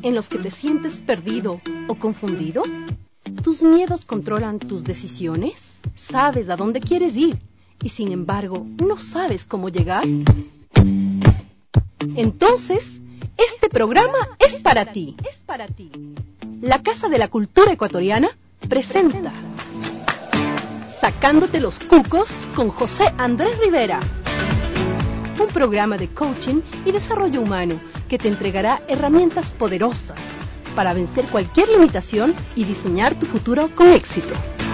en los que te sientes perdido o confundido? ¿Tus miedos controlan tus decisiones? ¿Sabes a dónde quieres ir y sin embargo no sabes cómo llegar? Entonces, este programa es para ti. La Casa de la Cultura Ecuatoriana presenta Sacándote los Cucos con José Andrés Rivera. Un programa de coaching y desarrollo humano que te entregará herramientas poderosas para vencer cualquier limitación y diseñar tu futuro con éxito.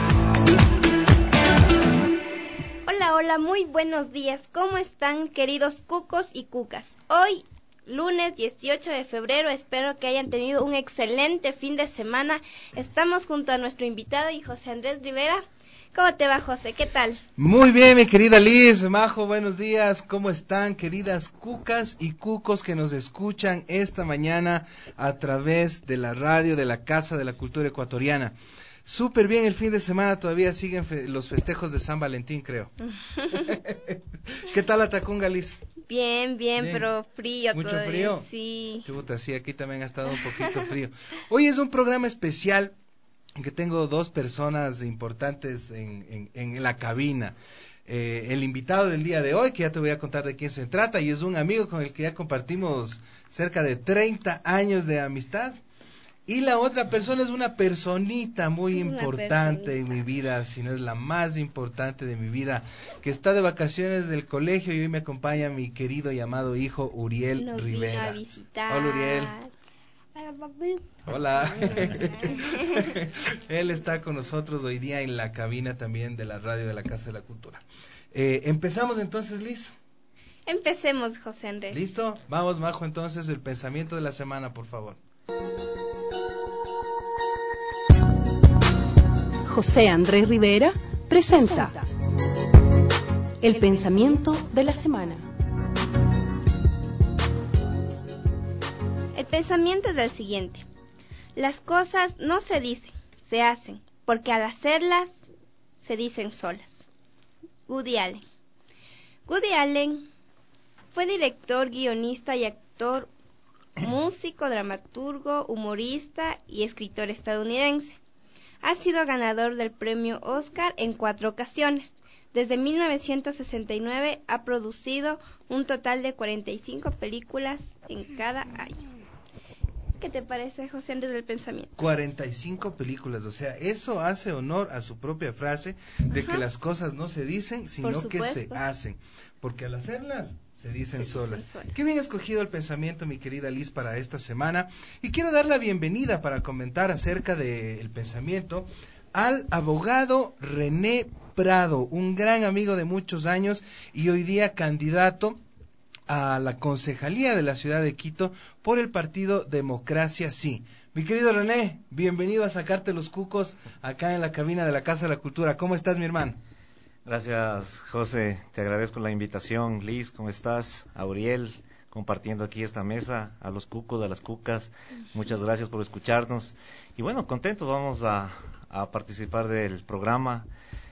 Hola, muy buenos días. ¿Cómo están, queridos cucos y cucas? Hoy, lunes 18 de febrero, espero que hayan tenido un excelente fin de semana. Estamos junto a nuestro invitado y José Andrés Rivera. ¿Cómo te va, José? ¿Qué tal? Muy bien, mi querida Liz, Majo, buenos días. ¿Cómo están, queridas cucas y cucos que nos escuchan esta mañana a través de la radio de la Casa de la Cultura Ecuatoriana? Súper bien el fin de semana, todavía siguen los festejos de San Valentín, creo. ¿Qué tal la Tacunga, Liz? Bien, pero frío. ¿Mucho todavía, frío? Sí. Chuta, sí, aquí también ha estado un poquito frío. Hoy es un programa especial que tengo dos personas importantes en la cabina. El invitado del día de hoy, que ya te voy a contar de quién se trata, y es un amigo con el que ya compartimos cerca de 30 años de amistad. Y la otra persona es una personita muy importante en mi vida, si no es la más importante de mi vida, que está de vacaciones del colegio y hoy me acompaña mi querido y amado hijo Uriel Nos Rivera. vino a visitar. Hola, Uriel. Hola, papi. Hola. Él está con nosotros hoy día en la cabina también de la radio de la Casa de la Cultura. Empezamos entonces, Liz. Empecemos, José Andrés. ¿Listo? Vamos, Majo, entonces el pensamiento de la semana, por favor. José Andrés Rivera presenta el pensamiento de la semana. El pensamiento es el siguiente: las cosas no se dicen, se hacen, porque al hacerlas se dicen solas. Woody Allen. Woody Allen fue director, guionista y actor, músico, dramaturgo, humorista y escritor estadounidense. Ha sido ganador del premio Oscar en 4 ocasiones. Desde 1969 ha producido un total de 45 películas en cada año. ¿Qué te parece, José Andrés, del pensamiento? 45 películas, o sea, eso hace honor a su propia frase de que las cosas no se dicen, sino que se hacen, porque al hacerlas se dicen solas. Qué bien escogido el pensamiento, mi querida Liz, para esta semana, y quiero dar la bienvenida para comentar acerca del pensamiento al abogado René Prado, un gran amigo de muchos años y hoy día candidato a la concejalía de la ciudad de Quito por el partido Democracia Sí. Mi querido René, bienvenido a Sacarte los Cucos acá en la cabina de la Casa de la Cultura. ¿Cómo estás, mi hermano? Gracias, José, te agradezco la invitación. Liz, ¿cómo estás? A Uriel, compartiendo aquí esta mesa, a los cucos, a las cucas, muchas gracias por escucharnos. Y bueno, contentos, vamos a participar del programa.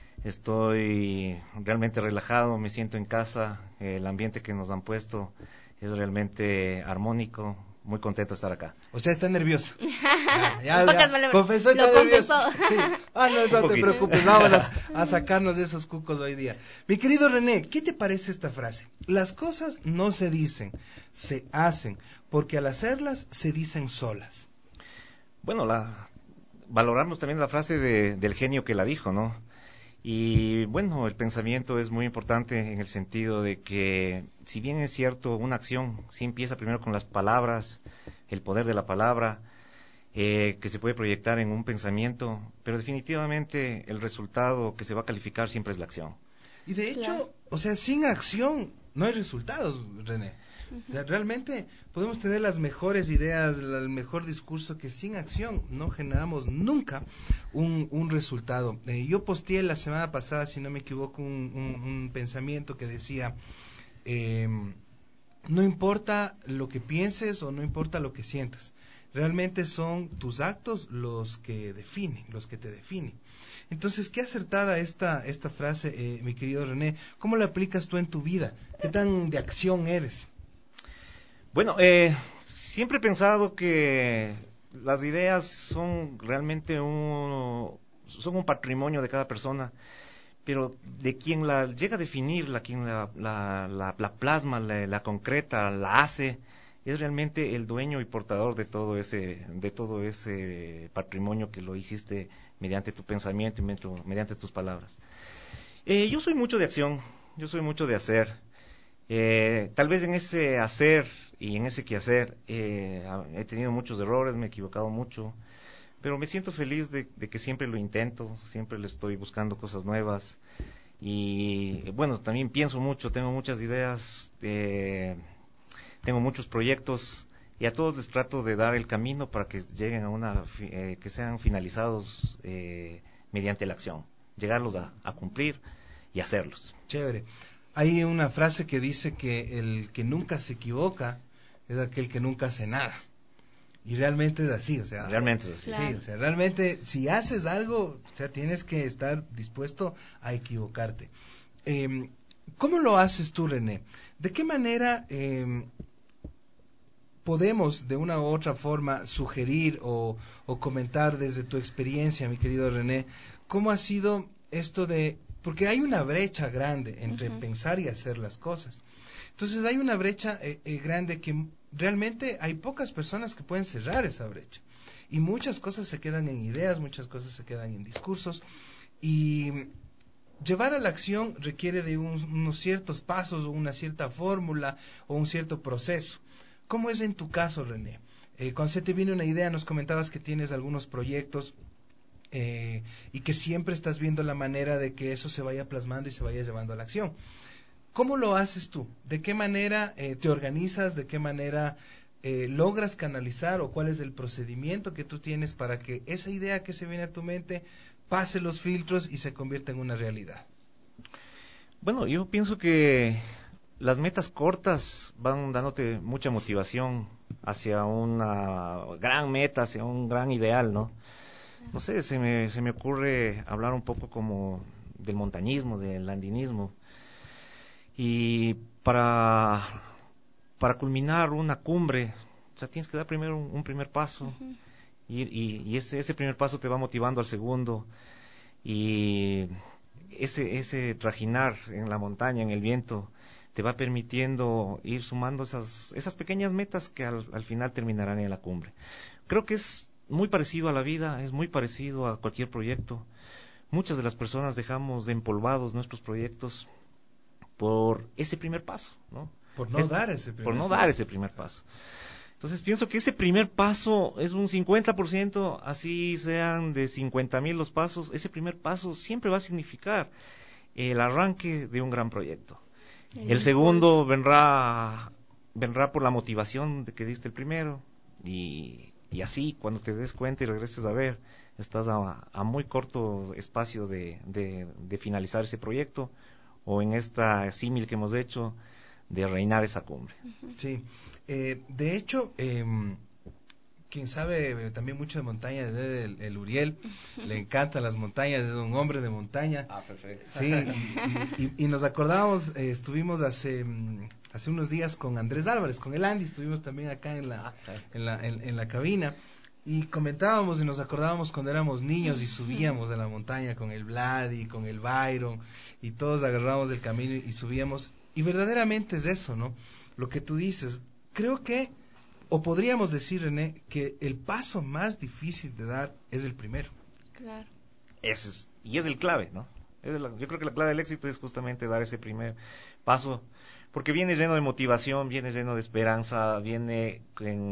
Estoy realmente relajado, me siento en casa, el ambiente que nos han puesto es realmente armónico, muy contento de estar acá. O sea, está nervioso. Confesó, está nervioso. Sí. No te preocupes, vamos a sacarnos de esos cucos hoy día. Mi querido René, ¿qué te parece esta frase? Las cosas no se dicen, se hacen, porque al hacerlas se dicen solas. Bueno, valoramos también la frase del genio que la dijo, ¿no? Y bueno, el pensamiento es muy importante en el sentido de que, si bien es cierto, una acción sí empieza primero con las palabras, el poder de la palabra, que se puede proyectar en un pensamiento, pero definitivamente el resultado que se va a calificar siempre es la acción. Y de hecho, o sea, sin acción no hay resultados, René. O sea, realmente podemos tener las mejores ideas, el mejor discurso, que sin acción no generamos nunca un resultado. Yo posteé la semana pasada, si no me equivoco, un pensamiento que decía, no importa lo que pienses o no importa lo que sientas, realmente son tus actos los que te definen. Entonces, qué acertada esta frase, mi querido René. ¿Cómo la aplicas tú en tu vida? ¿Qué tan de acción eres? Bueno, siempre he pensado que las ideas son realmente son un patrimonio de cada persona, pero de quien la llega a definir, quien la plasma, la concreta, la hace, es realmente el dueño y portador de todo ese patrimonio que lo hiciste mediante tu pensamiento y mediante tus palabras. Yo soy mucho de acción, yo soy mucho de hacer. Tal vez en ese hacer y en ese quehacer he tenido muchos errores, me he equivocado mucho, pero me siento feliz de que siempre lo intento, siempre le estoy buscando cosas nuevas y bueno, también pienso mucho, tengo muchas ideas, tengo muchos proyectos y a todos les trato de dar el camino para que lleguen a que sean finalizados mediante la acción, llegarlos a cumplir y hacerlos. Chévere. Hay una frase que dice que el que nunca se equivoca es aquel que nunca hace nada. Y realmente es así, o sea, realmente es así. Claro. Sí, o sea, realmente si haces algo, o sea, tienes que estar dispuesto a equivocarte. ¿Cómo lo haces tú, René? ¿De qué manera podemos de una u otra forma sugerir o comentar desde tu experiencia, mi querido René, cómo ha sido esto de... Porque hay una brecha grande entre pensar y hacer las cosas. Entonces hay una brecha grande que realmente hay pocas personas que pueden cerrar esa brecha. Y muchas cosas se quedan en ideas, muchas cosas se quedan en discursos. Y llevar a la acción requiere de unos ciertos pasos o una cierta fórmula o un cierto proceso. ¿Cómo es en tu caso, René? Cuando se te viene una idea, nos comentabas que tienes algunos proyectos y que siempre estás viendo la manera de que eso se vaya plasmando y se vaya llevando a la acción. ¿Cómo lo haces tú? ¿De qué manera te organizas? ¿De qué manera logras canalizar? ¿O cuál es el procedimiento que tú tienes para que esa idea que se viene a tu mente pase los filtros y se convierta en una realidad? Bueno, yo pienso que las metas cortas van dándote mucha motivación hacia una gran meta, hacia un gran ideal, ¿no? No sé, se me ocurre hablar un poco como del montañismo, del andinismo. Y para culminar una cumbre, o sea, tienes que dar primero un primer paso. Y ese primer paso te va motivando al segundo. Y ese trajinar en la montaña, en el viento, te va permitiendo ir sumando esas pequeñas metas que al final terminarán en la cumbre. Creo que es muy parecido a la vida, es muy parecido a cualquier proyecto. Muchas de las personas dejamos empolvados nuestros proyectos por ese primer paso, ¿no? Por no dar ese primer paso. Entonces pienso que ese primer paso es un 50%, así sean de 50,000 los pasos, ese primer paso siempre va a significar el arranque de un gran proyecto. El segundo vendrá por la motivación de que diste el primero y así cuando te des cuenta y regreses a ver, estás a muy corto espacio de finalizar ese proyecto o en esta símil que hemos hecho de reinar esa cumbre. Sí, de hecho, quien sabe también mucho de montaña es el Uriel, le encantan las montañas, es un hombre de montaña. Ah, perfecto. Sí, y nos acordábamos, estuvimos hace unos días con Andrés Álvarez, con el Andy, estuvimos también acá en la cabina y comentábamos y nos acordábamos cuando éramos niños y subíamos a la montaña con el Vladi, con el Byron y todos agarrábamos el camino y subíamos y verdaderamente es eso, ¿no? Lo que tú dices, creo que o podríamos decir, René, que el paso más difícil de dar es el primero. Claro. Y es el clave, ¿no? Yo creo que la clave del éxito es justamente dar ese primer paso, porque viene lleno de motivación, viene lleno de esperanza, viene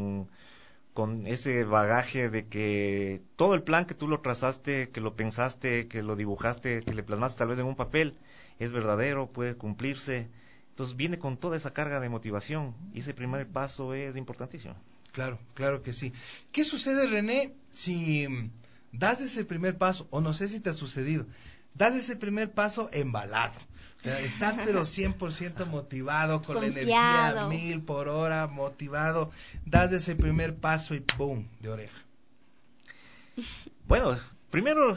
con ese bagaje de que todo el plan que tú lo trazaste, que lo pensaste, que lo dibujaste, que le plasmaste tal vez en un papel, es verdadero, puede cumplirse. Entonces viene con toda esa carga de motivación y ese primer paso es importantísimo. Claro, claro que sí. ¿Qué sucede, René, si das ese primer paso, o no sé si te ha sucedido, das ese primer paso embalado? O sea, estás pero 100% motivado, con confiado, la energía 1000 por hora, motivado, das ese primer paso y ¡boom!, de oreja. Bueno, primero...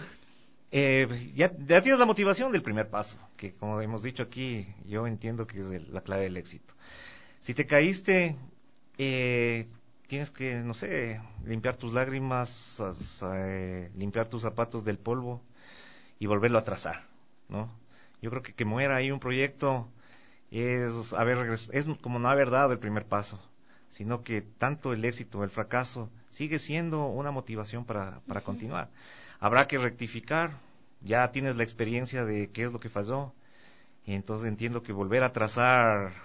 ya tienes la motivación del primer paso, que como hemos dicho aquí, yo entiendo que es la clave del éxito. Si te caíste, tienes que, no sé, limpiar tus lágrimas, limpiar tus zapatos del polvo y volverlo a trazar, ¿no? Yo creo que muera ahí un proyecto es como no haber dado el primer paso, sino que tanto el éxito o el fracaso sigue siendo una motivación para continuar. Habrá que rectificar, ya tienes la experiencia de qué es lo que falló, y entonces entiendo que volver a trazar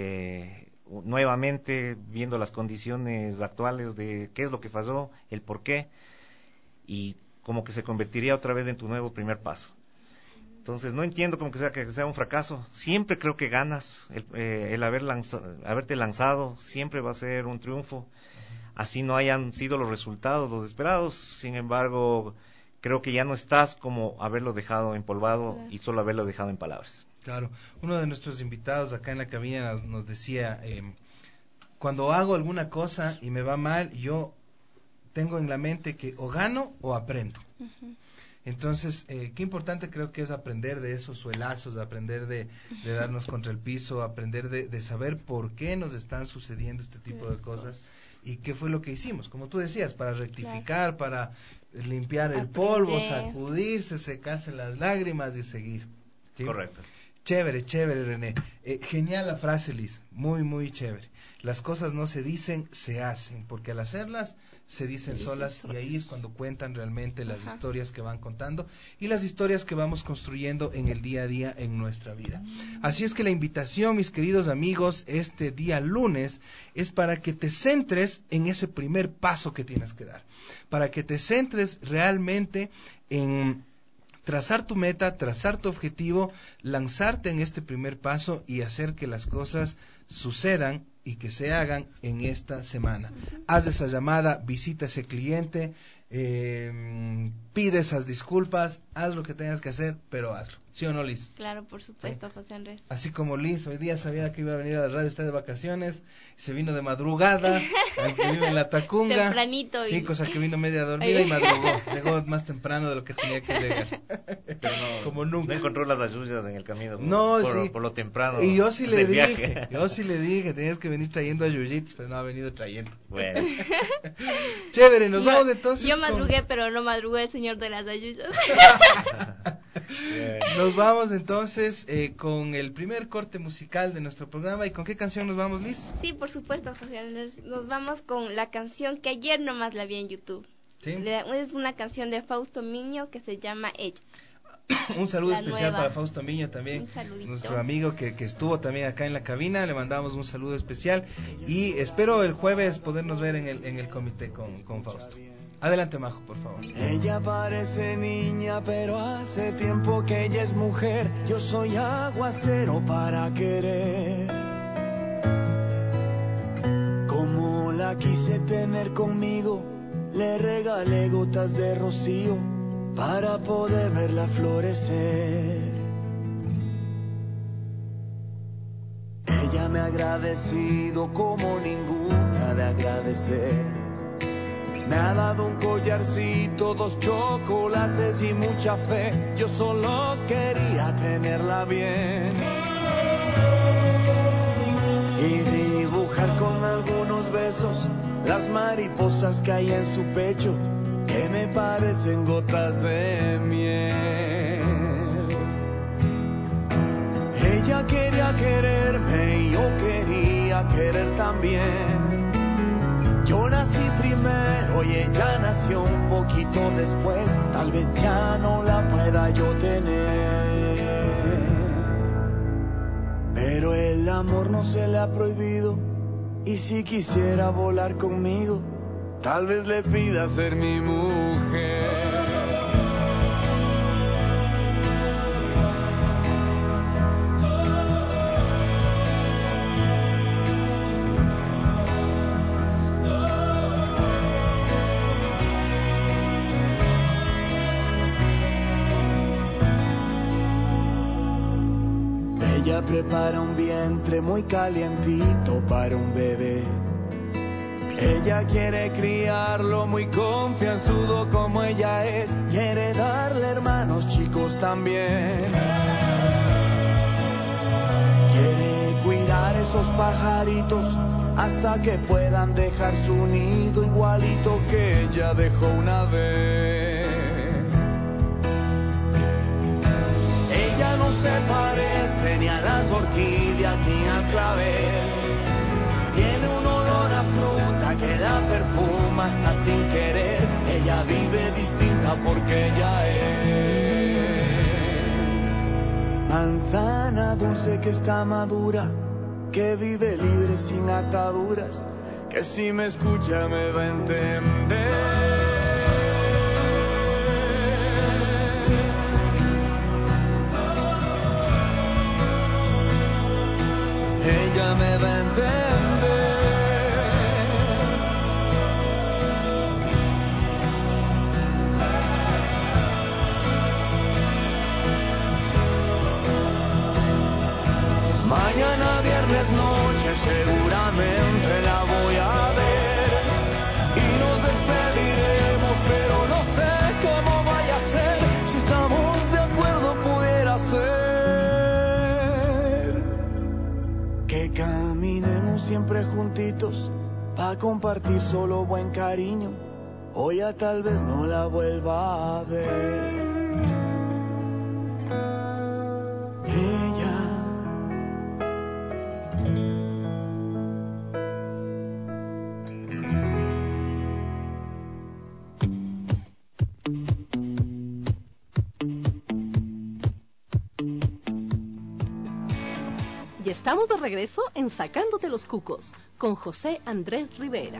nuevamente, viendo las condiciones actuales de qué es lo que falló, el por qué, y como que se convertiría otra vez en tu nuevo primer paso. Entonces no entiendo como que sea un fracaso. Siempre creo que ganas. El haberte lanzado siempre va a ser un triunfo. Así no hayan sido los resultados los esperados. Sin embargo, creo que ya no estás como haberlo dejado empolvado y solo haberlo dejado en palabras. Claro. Uno de nuestros invitados acá en la cabina nos decía, cuando hago alguna cosa y me va mal, yo tengo en la mente que o gano o aprendo. Uh-huh. Entonces, qué importante creo que es aprender de esos suelazos, aprender de darnos contra el piso, aprender de saber por qué nos están sucediendo este tipo de cosas y qué fue lo que hicimos, como tú decías, para rectificar, para limpiar el polvo, sacudirse, secarse las lágrimas y seguir. ¿Sí? Correcto. Chévere, René. Genial la frase, Liz. Muy, muy chévere. Las cosas no se dicen, se hacen, porque al hacerlas se dicen solas y ahí es cuando cuentan realmente las historias que van contando y las historias que vamos construyendo en el día a día en nuestra vida. Así es que la invitación, mis queridos amigos, este día lunes es para que te centres en ese primer paso que tienes que dar, para que te centres realmente en trazar tu meta, trazar tu objetivo, lanzarte en este primer paso y hacer que las cosas sucedan y que se hagan en esta semana. Haz esa llamada, visita ese cliente, pide esas disculpas, haz lo que tengas que hacer, pero hazlo. ¿Sí o no, Liz? Claro, por supuesto, sí. José Andrés. Así como Liz hoy día sabía que iba a venir a la radio, está de vacaciones, se vino de madrugada, vive en la Tacunga. Tempranito. Sí, cosa que vino media dormida y madrugó. Llegó más temprano de lo que tenía que llegar. Pero no, como nunca. No encontró las ayudas en el camino. Por lo temprano. Y yo sí le dije, tenías que venir trayendo ayuyitos, pero no ha venido trayendo. Bueno. Chévere, nos vamos entonces. Yo madrugué, pero no madrugó el señor de las ayudas. Nos vamos entonces con el primer corte musical de nuestro programa. ¿Y con qué canción nos vamos, Liz? Sí, por supuesto, José. Nos vamos con la canción que ayer nomás la vi en YouTube. ¿Sí? Es una canción de Fausto Miño que se llama Ella. Un saludo especial para Fausto Miño también, nuestro amigo que estuvo también acá en la cabina. Le mandamos un saludo especial y espero el jueves podernos ver en el comité con Fausto. Adelante, Majo, por favor. Ella parece niña, pero hace tiempo que ella es mujer. Yo soy aguacero para querer. Como la quise tener conmigo, le regalé gotas de rocío para poder verla florecer. Ella me ha agradecido como ninguna de agradecer. Me ha dado un collarcito, 2 chocolates y mucha fe. Yo solo quería tenerla bien y dibujar con algunos besos las mariposas que hay en su pecho, que me parecen gotas de miel. Ella quería quererme y yo quería querer también. Yo nací primero y ella nació un poquito después. Tal vez ya no la pueda yo tener, pero el amor no se le ha prohibido. Y si quisiera volar conmigo, tal vez le pida ser mi mujer. Ella prepara un vientre muy calientito para un bebé. Ella quiere criarlo muy confianzudo como ella es. Quiere darle hermanos chicos también. Quiere cuidar esos pajaritos hasta que puedan dejar su nido igualito que ella dejó una vez. Ella no se parece ni a las orquídeas ni al clavel. Tiene un olor a fruta que la perfuma hasta sin querer. Ella vive distinta porque ella es manzana dulce que está madura, que vive libre sin ataduras, que si me escucha me va a entender. Ella me va a entender. Mañana viernes noche seguramente la voy a ver y nos despediremos, pero no sé cómo vaya a ser. Si estamos de acuerdo pudiera ser que caminemos siempre juntitos pa' compartir solo buen cariño. Hoy ya tal vez no la vuelva a ver. Estamos de regreso en Sacándote los Cucos con José Andrés Rivera.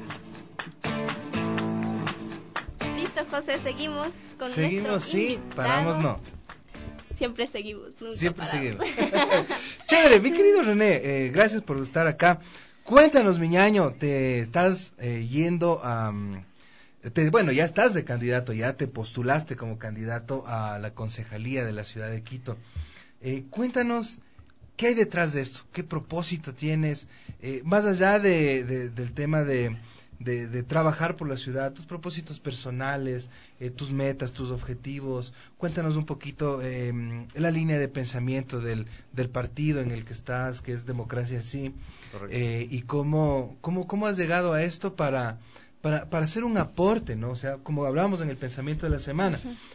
Listo, José, seguimos con seguimos, nuestro sí, invitado. Paramos no. Siempre seguimos, nunca Siempre paramos. seguimos. Chévere, mi querido René, gracias por estar acá. Cuéntanos, mi ñaño, te estás yendo a... bueno, ya estás de candidato, ya te postulaste como candidato a la concejalía de la ciudad de Quito. Cuéntanos... ¿Qué hay detrás de esto? ¿Qué propósito tienes? Más allá del tema de trabajar por la ciudad, tus propósitos personales, tus metas, tus objetivos. Cuéntanos un poquito la línea de pensamiento del partido en el que estás, que es Democracia Sí, y cómo has llegado a esto para hacer un aporte, ¿no? O sea, como hablábamos en el pensamiento de la semana,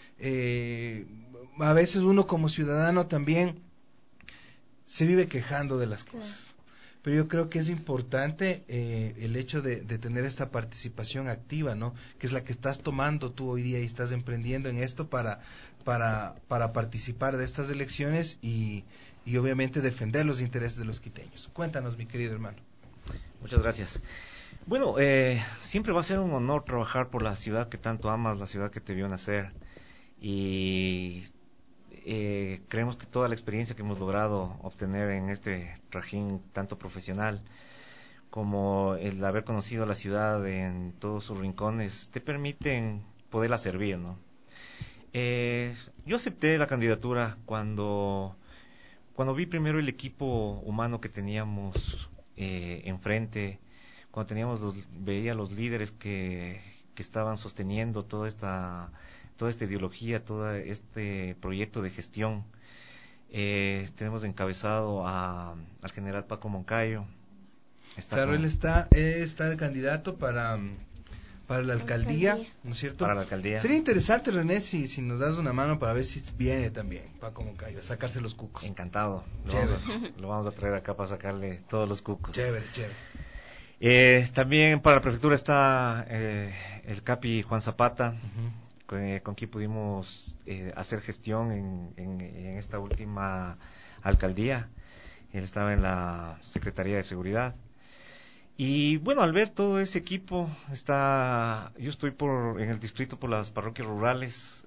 a veces uno como ciudadano también se vive quejando de las cosas, pero yo creo que es importante el hecho de tener esta participación activa, ¿no? Que es la que estás tomando tú hoy día y estás emprendiendo en esto para participar de estas elecciones y obviamente defender los intereses de los quiteños. Cuéntanos, mi querido hermano. Muchas gracias. Bueno, siempre va a ser un honor trabajar por la ciudad que tanto amas, la ciudad que te vio nacer, y creemos que toda la experiencia que hemos logrado obtener en este trajín tanto profesional como el haber conocido la ciudad en todos sus rincones te permiten poderla servir, ¿no? Yo acepté la candidatura cuando vi primero el equipo humano que teníamos enfrente, cuando veía los líderes que estaban sosteniendo toda esta ideología, todo este proyecto de gestión. Tenemos encabezado al general Paco Moncayo. Él está de candidato para la alcaldía, ¿no es cierto? Para la alcaldía. Sería interesante, René, si nos das una mano para ver si viene también Paco Moncayo a sacarse los cucos. Encantado. Lo vamos a traer acá para sacarle todos los cucos. Chévere. También para la prefectura está el Capi Juan Zapata. Con quien pudimos hacer gestión en esta última alcaldía. Él estaba en la Secretaría de Seguridad. Y bueno, al ver todo ese equipo, yo estoy en el distrito por las parroquias rurales.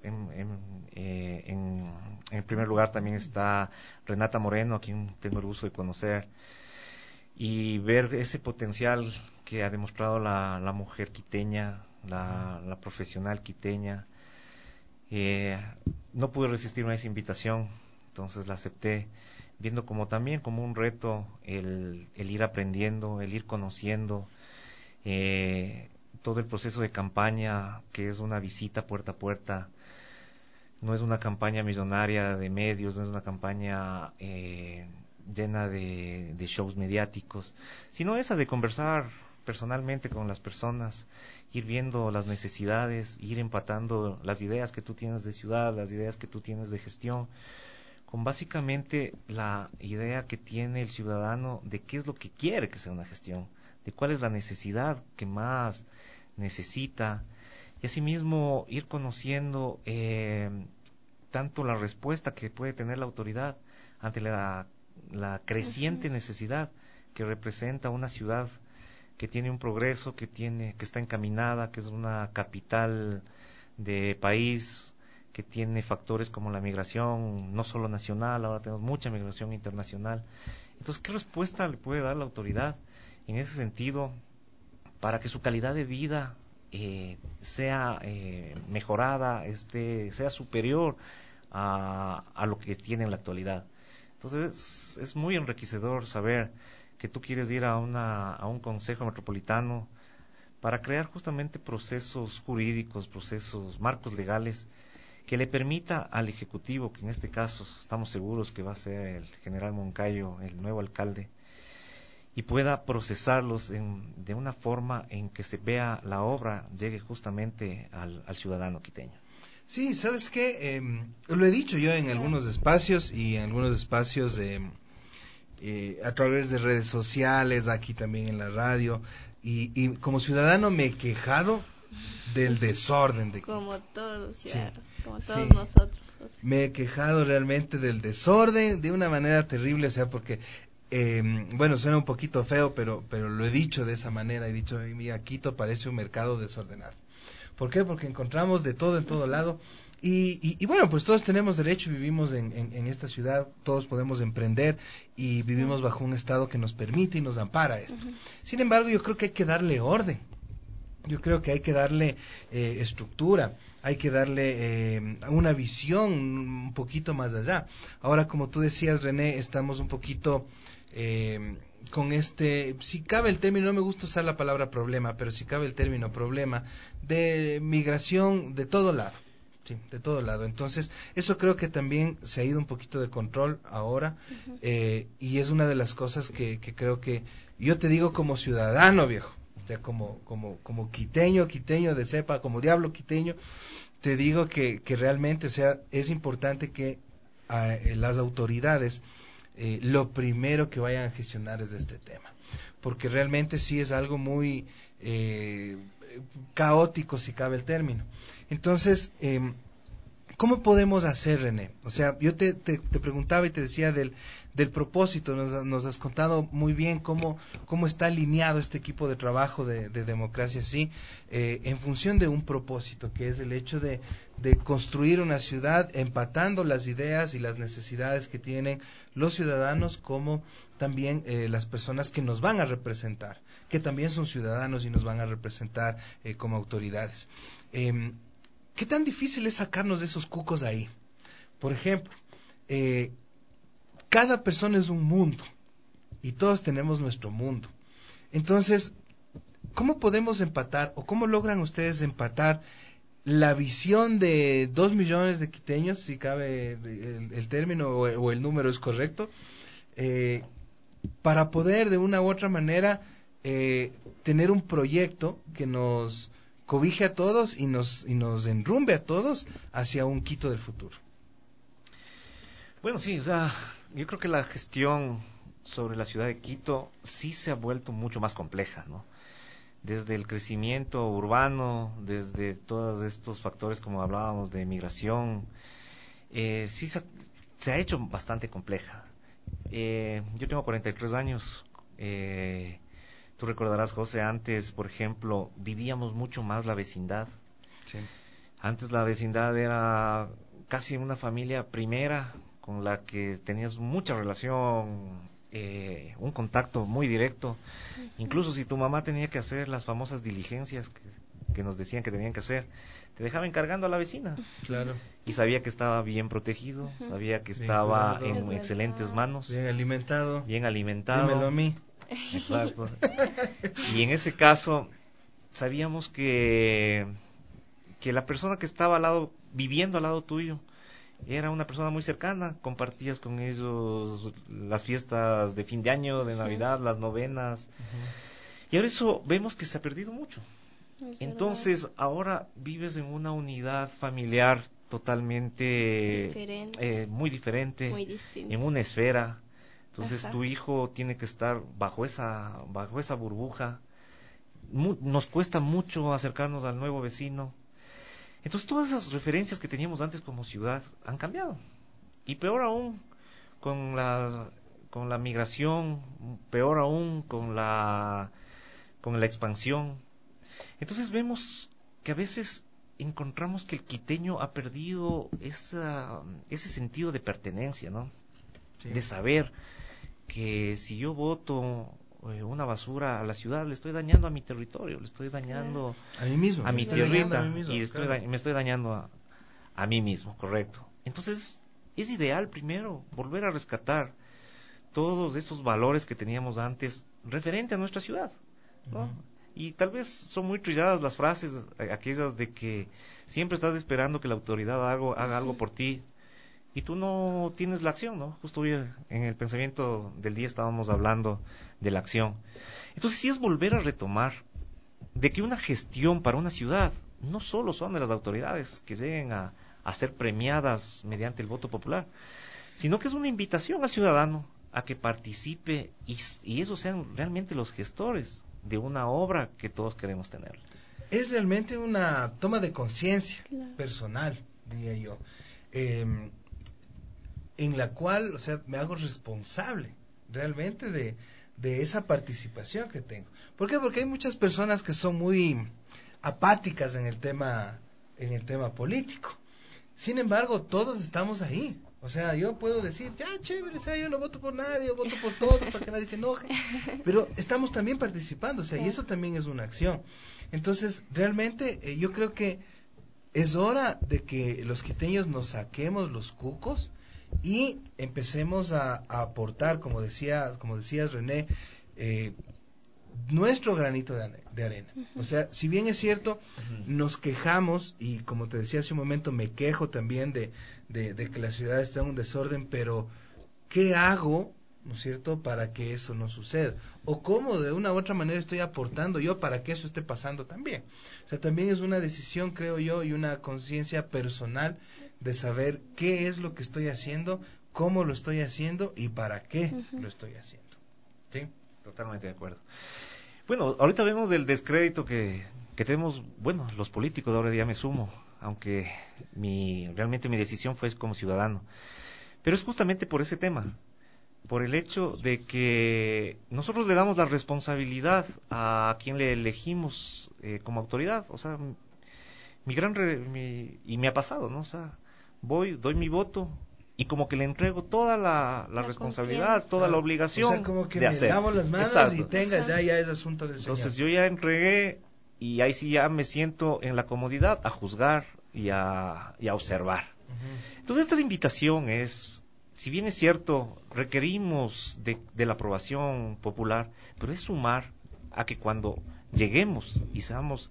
En primer lugar también está Renata Moreno, a quien tengo el gusto de conocer. Y ver ese potencial que ha demostrado la mujer quiteña, la profesional quiteña. No pude resistirme a esa invitación, entonces la acepté, viendo también como un reto el ir aprendiendo, el ir conociendo todo el proceso de campaña, que es una visita puerta a puerta. No es una campaña millonaria de medios, no es una campaña llena de shows mediáticos, sino esa de conversar personalmente con las personas, ir viendo las necesidades, ir empatando las ideas que tú tienes de ciudad, las ideas que tú tienes de gestión, con básicamente la idea que tiene el ciudadano de qué es lo que quiere que sea una gestión, de cuál es la necesidad que más necesita, y asimismo ir conociendo tanto la respuesta que puede tener la autoridad ante la creciente necesidad que representa una ciudad que tiene un progreso, que está encaminada, que es una capital de país, que tiene factores como la migración, no solo nacional, ahora tenemos mucha migración internacional. Entonces, ¿qué respuesta le puede dar la autoridad en ese sentido para que su calidad de vida sea mejorada, sea superior a lo que tiene en la actualidad? Entonces, es muy enriquecedor saber que tú quieres ir a un consejo metropolitano para crear justamente procesos jurídicos, marcos legales que le permita al Ejecutivo, que en este caso estamos seguros que va a ser el general Moncayo, el nuevo alcalde, y pueda procesarlos de una forma en que se vea la obra llegue justamente al ciudadano quiteño. Sí, ¿sabes qué? Lo he dicho yo en algunos espacios y en algunos espacios a través de redes sociales, aquí también en la radio, y como ciudadano me he quejado del desorden de como todos los ciudadanos, sí, como todos sí. nosotros. Me he quejado realmente del desorden de una manera terrible, o sea, porque bueno, suena un poquito feo, pero lo he dicho de esa manera, he dicho, mira, Quito parece un mercado desordenado. ¿Por qué? Porque encontramos de todo en todo lado. Y bueno, pues todos tenemos derecho, vivimos en esta ciudad, todos podemos emprender y vivimos bajo un estado que nos permite y nos ampara esto. Sin embargo, yo creo que hay que darle orden. Yo creo que hay que darle estructura, hay que darle una visión un poquito más allá. Ahora, como tú decías, René, estamos un poquito con si cabe el término, no me gusta usar la palabra problema, pero si cabe el término problema, de migración de todo lado. Sí, de todo lado. Entonces, eso creo que también se ha ido un poquito de control ahora, y es una de las cosas que creo que, yo te digo como ciudadano, viejo, o sea, como quiteño de cepa, como diablo quiteño, te digo que realmente, o sea, es importante que las autoridades lo primero que vayan a gestionar es este tema, porque realmente sí es algo muy caótico, si cabe el término. Entonces, ¿cómo podemos hacer, René? O sea, yo te preguntaba y te decía del propósito, nos has contado muy bien cómo está alineado este equipo de trabajo de Democracia Sí, en función de un propósito, que es el hecho de construir una ciudad empatando las ideas y las necesidades que tienen los ciudadanos, como también las personas que nos van a representar, que también son ciudadanos y nos van a representar como autoridades. ¿Qué tan difícil es sacarnos de esos cucos ahí? Por ejemplo, cada persona es un mundo y todos tenemos nuestro mundo. Entonces, ¿cómo podemos empatar o cómo logran ustedes empatar la visión de 2 millones de quiteños, si cabe el término o el número es correcto, para poder de una u otra manera tener un proyecto que nos cobije a todos y nos enrumbe a todos hacia un Quito del futuro? Bueno, sí, o sea, yo creo que la gestión sobre la ciudad de Quito sí se ha vuelto mucho más compleja, ¿no? Desde el crecimiento urbano, desde todos estos factores como hablábamos de migración, sí se ha hecho bastante compleja. Yo tengo 43 años. Tú recordarás, José, antes, por ejemplo, vivíamos mucho más la vecindad. Sí. Antes la vecindad era casi una familia primera con la que tenías mucha relación, un contacto muy directo. Incluso si tu mamá tenía que hacer las famosas diligencias que nos decían que tenían que hacer, te dejaba encargando a la vecina. Claro. Y sabía que estaba bien protegido, sabía que estaba en excelentes manos. Bien alimentado. Dímelo a mí. Exacto. Y en ese caso, sabíamos que la persona que estaba viviendo al lado tuyo, era una persona muy cercana, compartías con ellos las fiestas de fin de año, de Navidad, las novenas, y ahora eso vemos que se ha perdido mucho. Entonces, ahora vives en una unidad familiar totalmente muy diferente, muy distinta, en una esfera. Entonces, tu hijo tiene que estar bajo esa burbuja. Nos cuesta mucho acercarnos al nuevo vecino. Entonces, todas esas referencias que teníamos antes como ciudad han cambiado. Y peor aún con la migración, peor aún con la expansión. Entonces vemos que a veces encontramos que el quiteño ha perdido ese sentido de pertenencia, ¿no? Sí. De saber que si yo boto una basura a la ciudad, le estoy dañando a mi territorio, le estoy dañando a mí mismo, a mi tierrita, y me estoy dañando a mí mismo, correcto. Entonces es ideal primero volver a rescatar todos esos valores que teníamos antes referente a nuestra ciudad, ¿no? Y tal vez son muy trilladas las frases, aquellas de que siempre estás esperando que la autoridad haga algo por ti y tú no tienes la acción, ¿no? Justo hoy en el pensamiento del día estábamos hablando de la acción. Entonces sí es volver a retomar de que una gestión para una ciudad no solo son de las autoridades que lleguen a ser premiadas mediante el voto popular, sino que es una invitación al ciudadano a que participe y esos sean realmente los gestores de una obra que todos queremos tener. Es realmente una toma de conciencia personal, diría yo, en la cual, o sea, me hago responsable realmente de esa participación que tengo. ¿Por qué? Porque hay muchas personas que son muy apáticas en el tema político. Sin embargo, todos estamos ahí. O sea, yo puedo decir, ya, chévere, o sea, yo no voto por nadie, yo voto por todos para que nadie se enoje. Pero estamos también participando, o sea, y eso también es una acción. Entonces, realmente, yo creo que es hora de que los quiteños nos saquemos los cucos y empecemos a aportar, como decías René, nuestro granito de arena. O sea, si bien es cierto, nos quejamos, y como te decía hace un momento, me quejo también de que la ciudad está en un desorden, pero ¿qué hago, no es cierto, para que eso no suceda? O cómo de una u otra manera estoy aportando yo para que eso esté pasando también. O sea, también es una decisión, creo yo, y una conciencia personal de saber qué es lo que estoy haciendo, cómo lo estoy haciendo y para qué lo estoy haciendo. ¿Sí? Totalmente de acuerdo. Bueno, ahorita vemos el descrédito que tenemos, bueno, los políticos, ahora ya me sumo, aunque realmente mi decisión fue como ciudadano. Pero es justamente por ese tema, por el hecho de que nosotros le damos la responsabilidad a quien le elegimos como autoridad. O sea, y me ha pasado, ¿no? O sea, doy mi voto y como que le entrego toda la responsabilidad, toda la obligación, o sea, como que de me hacer. lavo las manos. Exacto. Y tenga, ya es asunto del Señor. Entonces yo ya entregué y ahí sí ya me siento en la comodidad a juzgar y a observar. Entonces esta invitación es, si bien es cierto, requerimos de la aprobación popular, pero es sumar a que cuando lleguemos y seamos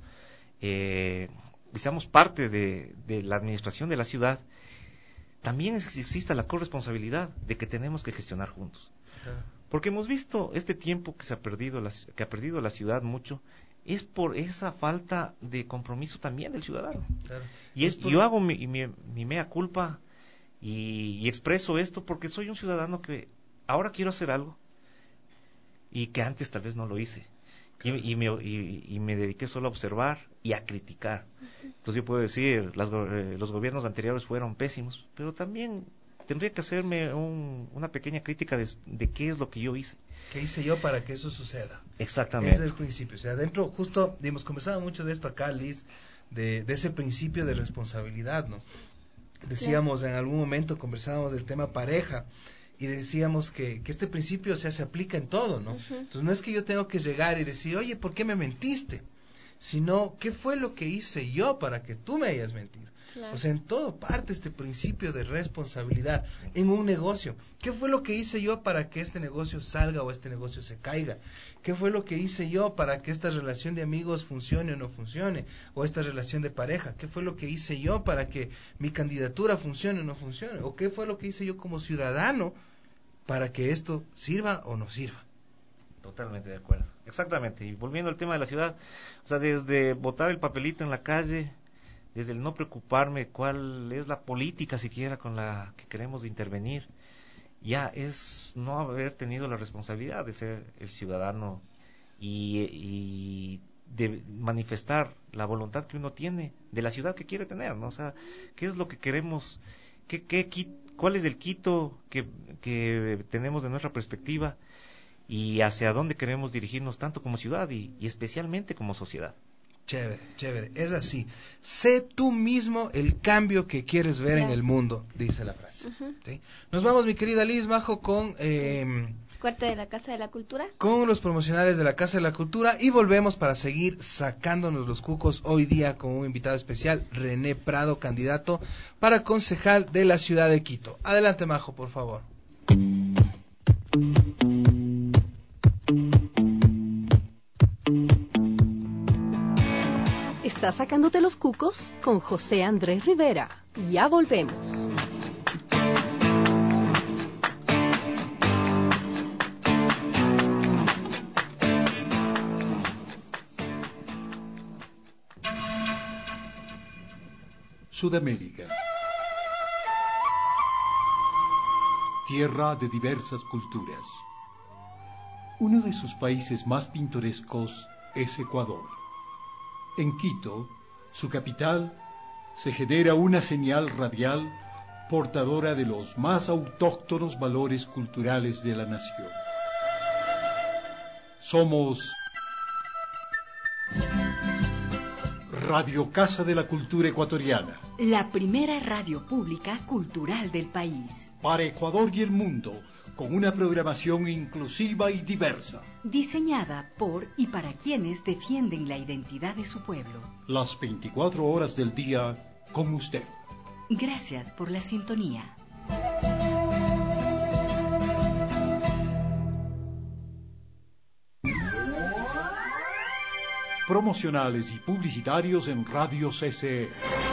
parte de la administración de la ciudad, también exista la corresponsabilidad de que tenemos que gestionar juntos. Claro. Porque hemos visto este tiempo que ha perdido la ciudad mucho, es por esa falta de compromiso también del ciudadano. Claro. Y yo hago mi mea culpa y expreso esto porque soy un ciudadano que ahora quiero hacer algo y que antes tal vez no lo hice. Claro. Y me dediqué solo a observar y a criticar. Entonces yo puedo decir, los gobiernos anteriores fueron pésimos, pero también tendría que hacerme una pequeña crítica de qué es lo que yo hice. ¿Qué hice yo para que eso suceda? Exactamente. Ese es el principio. O sea, dentro, justo, hemos conversado mucho de esto acá, Liz, de ese principio de responsabilidad, ¿no? Decíamos, en algún momento conversábamos del tema pareja, y decíamos que este principio, o sea, se aplica en todo, ¿no? Entonces no es que yo tengo que llegar y decir, oye, ¿por qué me mentiste? Sino, ¿qué fue lo que hice yo para que tú me hayas mentido? O sea, en todo parte este principio de responsabilidad en un negocio. ¿Qué fue lo que hice yo para que este negocio salga o este negocio se caiga? ¿Qué fue lo que hice yo para que esta relación de amigos funcione o no funcione? O esta relación de pareja. ¿Qué fue lo que hice yo para que mi candidatura funcione o no funcione? ¿O qué fue lo que hice yo como ciudadano para que esto sirva o no sirva? Totalmente de acuerdo. Exactamente. Y volviendo al tema de la ciudad, o sea, desde botar el papelito en la calle, desde el no preocuparme cuál es la política siquiera con la que queremos intervenir, ya es no haber tenido la responsabilidad de ser el ciudadano y de manifestar la voluntad que uno tiene de la ciudad que quiere tener, ¿no? O sea, ¿qué es lo que queremos? ¿Cuál es el Quito que tenemos de nuestra perspectiva? Y hacia dónde queremos dirigirnos tanto como ciudad y especialmente como sociedad. Chévere, chévere, es así. Sé tú mismo el cambio que quieres ver en el mundo, dice la frase. ¿Sí? Nos vamos, mi querida Liz Majo, con... Cuarto de la Casa de la Cultura. Con los promocionales de la Casa de la Cultura y volvemos para seguir sacándonos los cucos hoy día con un invitado especial, René Prado, candidato para concejal de la ciudad de Quito. Adelante, Majo, por favor. Está sacándote los cucos con José Andrés Rivera. Ya volvemos. Sudamérica. Tierra de diversas culturas. Uno de sus países más pintorescos es Ecuador. En Quito, su capital, se genera una señal radial portadora de los más autóctonos valores culturales de la nación. Somos Radio Casa de la Cultura Ecuatoriana. La primera radio pública cultural del país. Para Ecuador y el mundo, con una programación inclusiva y diversa. Diseñada por y para quienes defienden la identidad de su pueblo. Las 24 horas del día con usted. Gracias por la sintonía. Promocionales y publicitarios en Radio CCE.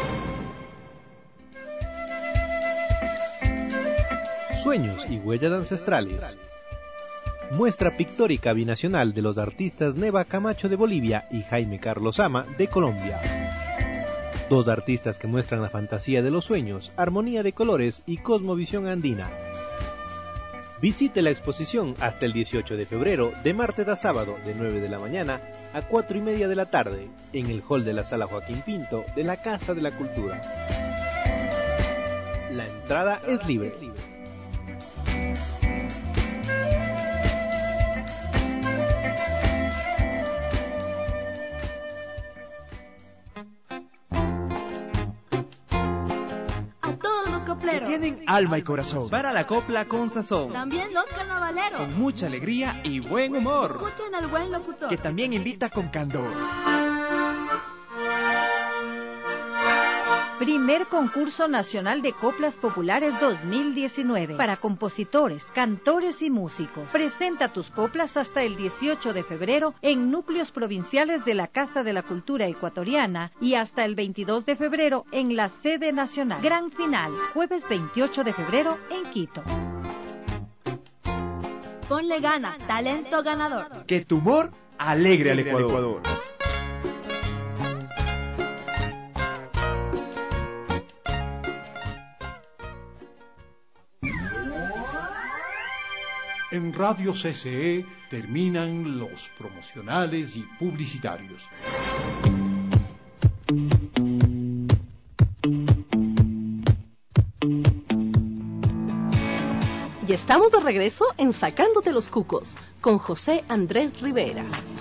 Sueños y huellas ancestrales. Muestra pictórica binacional de los artistas Neva Camacho de Bolivia y Jaime Carlos Ama de Colombia. Dos artistas que muestran la fantasía de los sueños, armonía de colores y cosmovisión andina. Visite la exposición hasta el 18 de febrero, de martes a sábado, de 9 de la mañana a 4:30 de la tarde, en el hall de la Sala Joaquín Pinto de la Casa de la Cultura. La entrada es libre. Que tienen alma y corazón para la copla con sazón. También los carnavaleros con mucha alegría y buen humor. Escuchen al buen locutor que también invita con candor. Primer Concurso Nacional de Coplas Populares 2019 para compositores, cantores y músicos. Presenta tus coplas hasta el 18 de febrero en núcleos provinciales de la Casa de la Cultura Ecuatoriana y hasta el 22 de febrero en la sede nacional. Gran final, jueves 28 de febrero en Quito. Ponle gana, talento ganador. Que tu humor alegre al Ecuador. En Radio CCE terminan los promocionales y publicitarios. Y estamos de regreso en Sacándote los Cucos con José Andrés Rivera.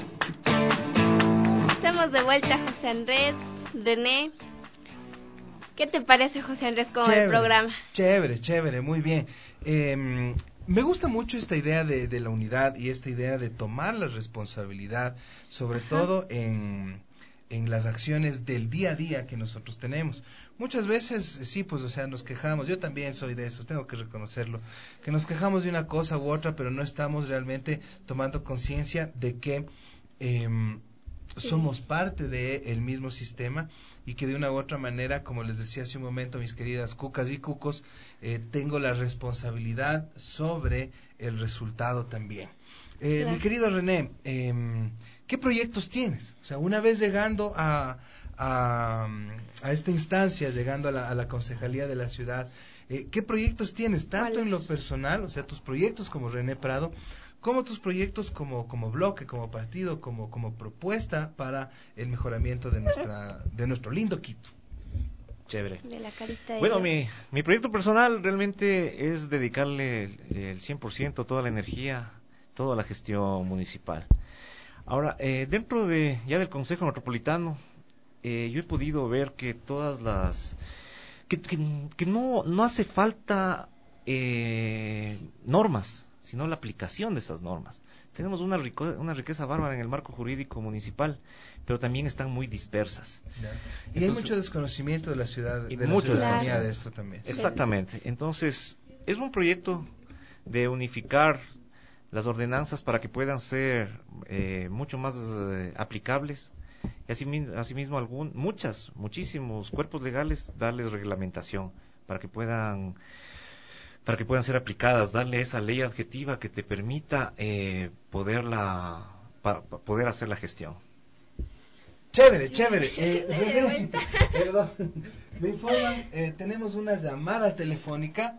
Estamos de vuelta, José Andrés, René. ¿Qué te parece, José Andrés, con el programa? Chévere, muy bien. Me gusta mucho esta idea de la unidad y esta idea de tomar la responsabilidad, sobre todo en en las acciones del día a día que nosotros tenemos. Muchas veces, sí, pues, o sea, nos quejamos, yo también soy de esos, tengo que reconocerlo, que nos quejamos de una cosa u otra, pero no estamos realmente tomando conciencia de que somos parte del mismo sistema y que de una u otra manera, como les decía hace un momento, mis queridas cucas y cucos, tengo la responsabilidad sobre el resultado también. Claro. Mi querido René, ¿qué proyectos tienes? O sea, una vez llegando a esta instancia, llegando a la concejalía de la ciudad, ¿qué proyectos tienes? Tanto en lo personal, o sea, tus proyectos como René Prado, como tus proyectos como bloque, como partido, como propuesta para el mejoramiento de nuestro lindo Quito. Chévere. De la carita de bueno, Dios. mi proyecto personal realmente es dedicarle el 100%, toda la energía, toda la gestión municipal. Ahora, dentro ya del Consejo Metropolitano, yo he podido ver que todas las... que no hace falta normas, sino la aplicación de esas normas. Tenemos una riqueza bárbara en el marco jurídico municipal, pero también están muy dispersas. Y hay mucho desconocimiento de la ciudad, de la ciudadanía de esto también. Exactamente. Entonces, es un proyecto de unificar las ordenanzas para que puedan ser mucho más aplicables y asimismo muchísimos cuerpos legales darles reglamentación para que puedan ser aplicadas, darle esa ley adjetiva que te permita poder hacer la gestión. Chévere. Perdón. Me informan, tenemos una llamada telefónica.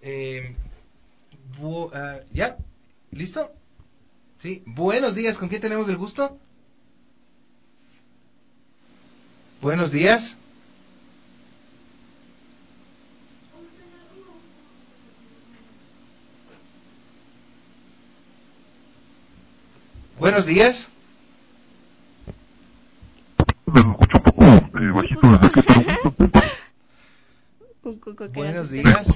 ¿Ya? ¿Listo? Sí. Buenos días, ¿con quién tenemos el gusto? Buenos días. Buenos días. Me escucho un poco bajito desde que está un cuco. Buenos días.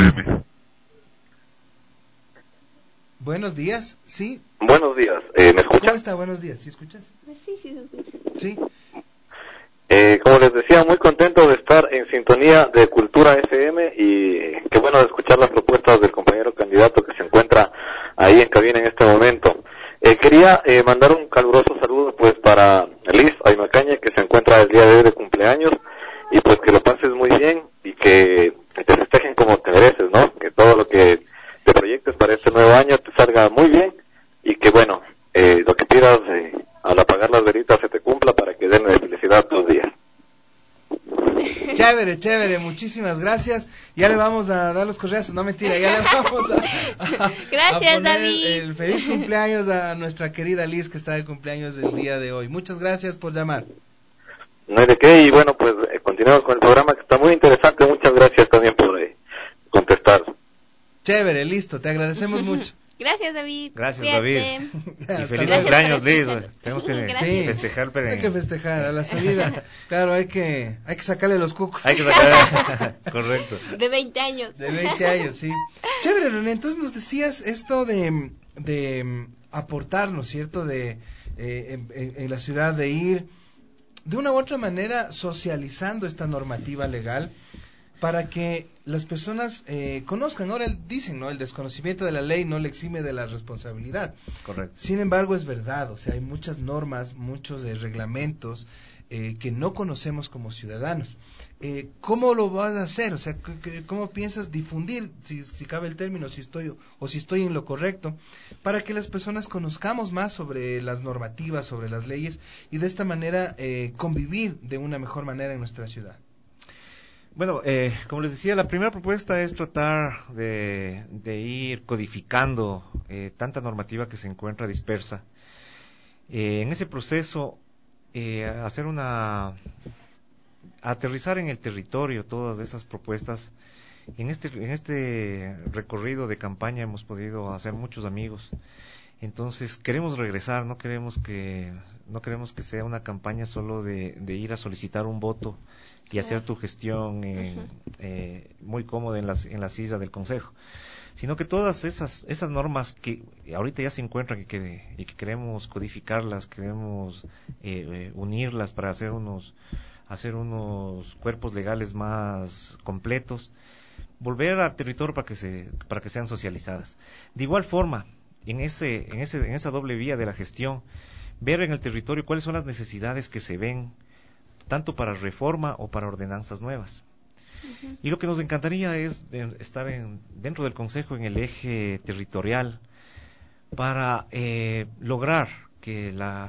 Buenos días, sí. Buenos días, ¿me escucha? ¿Cómo está? Buenos días, ¿sí escuchas? Sí, se escucha. Sí. Como les decía, muy contento de estar en sintonía de Cultura FM y qué bueno de escuchar las propuestas del compañero candidato que se encuentra ahí en cabina en este momento. Quería mandar un caluroso saludo pues para Liz Aymacaña, que se encuentra el día de hoy de cumpleaños, y pues que lo pases muy bien y que te festejen como te mereces, ¿no? Que todo lo que te proyectes para este nuevo año te salga muy bien y que bueno, lo que pidas al apagar las velitas se te cumpla para que den de felicidad tus días. Chévere, muchísimas gracias. Ya le vamos a dar los correos, no mentira, ya le vamos gracias, a poner David. El feliz cumpleaños a nuestra querida Liz, que está de cumpleaños el día de hoy. Muchas gracias por llamar. No hay de qué, y bueno, pues continuamos con el programa que está muy interesante. Muchas gracias también por contestar. Chévere, listo, te agradecemos mucho. Gracias, David. Gracias, Fíjate. David. Y feliz cumpleaños, Liz. Tenemos que festejar, pero hay que festejar a la salida. Claro, hay que sacarle los cucos. Hay que sacarle, correcto. De 20 años. De 20 años, sí. Chévere, René, entonces nos decías esto de aportar, ¿no es cierto?, en la ciudad, de ir de una u otra manera socializando esta normativa legal para que las personas conozcan. Ahora dicen, ¿no?, el desconocimiento de la ley no le exime de la responsabilidad. Correcto. Sin embargo, es verdad, o sea, hay muchas normas, muchos reglamentos que no conocemos como ciudadanos. ¿Cómo lo vas a hacer? O sea, ¿cómo piensas difundir, si cabe el término, si estoy en lo correcto, para que las personas conozcamos más sobre las normativas, sobre las leyes, y de esta manera convivir de una mejor manera en nuestra ciudad? Bueno, como les decía, la primera propuesta es tratar de ir codificando tanta normativa que se encuentra dispersa. En ese proceso, aterrizar en el territorio todas esas propuestas. En este recorrido de campaña hemos podido hacer muchos amigos. Entonces queremos regresar, no queremos que sea una campaña solo de ir a solicitar un voto y hacer tu gestión muy cómoda en la silla del consejo, sino que todas esas normas que ahorita ya se encuentran y que queremos codificarlas, queremos unirlas para hacer unos cuerpos legales más completos, volver al territorio para que sean socializadas. De igual forma, en esa doble vía de la gestión, ver en el territorio cuáles son las necesidades que se ven, tanto para reforma o para ordenanzas nuevas. Uh-huh. Y lo que nos encantaría es estar dentro del Consejo en el eje territorial para lograr que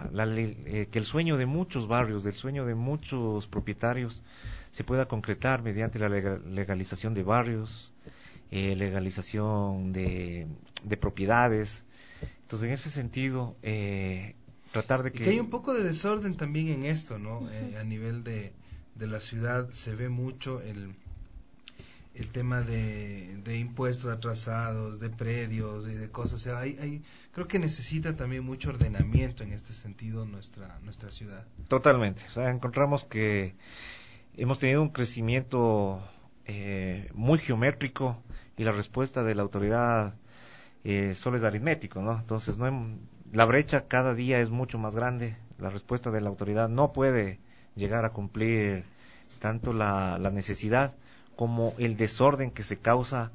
que el sueño de muchos barrios, del sueño de muchos propietarios, se pueda concretar mediante la legalización de barrios, legalización de propiedades. Entonces, en ese sentido, tratar de que hay un poco de desorden también en esto, ¿no? Uh-huh. A nivel de la ciudad se ve mucho el tema de impuestos atrasados, de predios y de cosas. O sea, creo que necesita también mucho ordenamiento en este sentido nuestra ciudad. Totalmente. O sea, encontramos que hemos tenido un crecimiento muy geométrico y la respuesta de la autoridad solo es aritmético, ¿no? Entonces, la brecha cada día es mucho más grande. La respuesta de la autoridad no puede llegar a cumplir tanto la necesidad como el desorden que se causa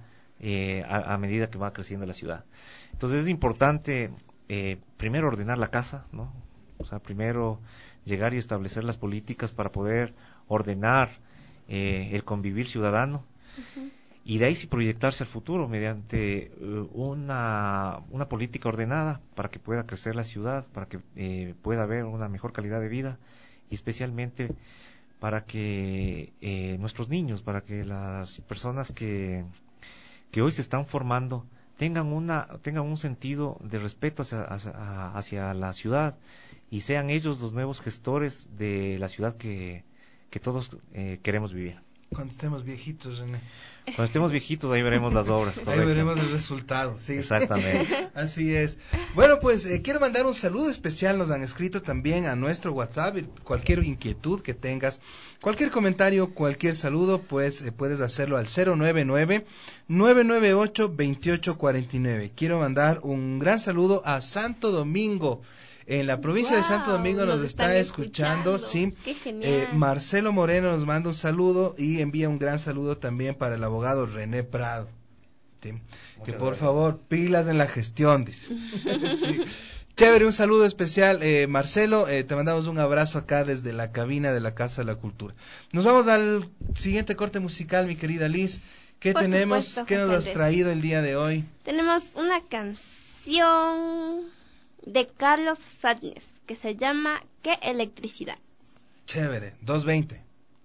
a medida que va creciendo la ciudad. Entonces es importante primero ordenar la casa, ¿no? O sea, primero llegar y establecer las políticas para poder ordenar el convivir ciudadano. Uh-huh. Y de ahí sí proyectarse al futuro mediante una política ordenada para que pueda crecer la ciudad, para que pueda haber una mejor calidad de vida y especialmente para que nuestros niños, para que las personas que hoy se están formando tengan un sentido de respeto hacia la ciudad y sean ellos los nuevos gestores de la ciudad que todos queremos vivir. Cuando estemos viejitos, René. Cuando estemos viejitos, ahí veremos las obras. Correcto. Ahí veremos el resultado, sí. Exactamente. Así es. Bueno, pues quiero mandar un saludo especial. Nos han escrito también a nuestro WhatsApp. Cualquier inquietud que tengas, cualquier comentario, cualquier saludo, pues puedes hacerlo al 099-998-2849. Quiero mandar un gran saludo a Santo Domingo. En la provincia de Santo Domingo nos está escuchando, sí. Qué genial. Marcelo Moreno nos manda un saludo y envía un gran saludo también para el abogado René Prado. ¿Sí? Que por favor, pilas en la gestión, dice. Sí. Chévere, un saludo especial, Marcelo, te mandamos un abrazo acá desde la cabina de la Casa de la Cultura. Nos vamos al siguiente corte musical, mi querida Liz. ¿Qué tenemos? Supuesto, ¿Qué nos has traído el día de hoy? Tenemos una canción de Carlos Sánchez, que se llama ¿Qué electricidad? Chévere, 2:20.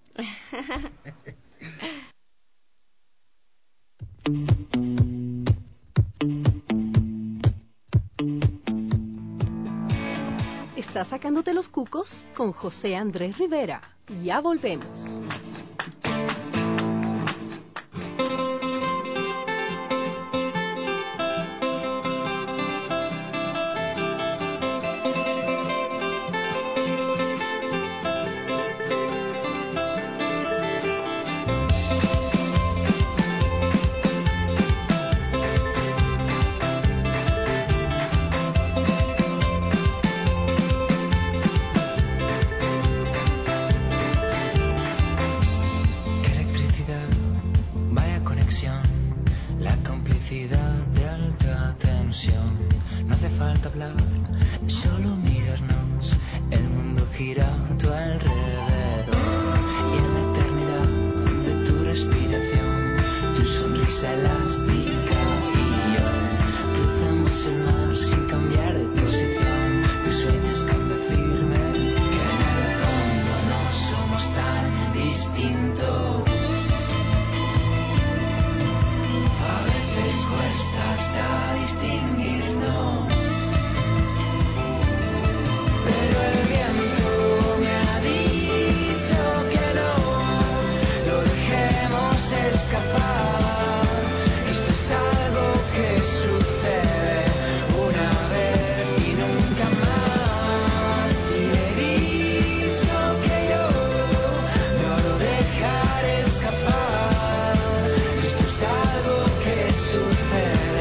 Estás sacándote los cucos con José Andrés Rivera. Ya volvemos. Sucede.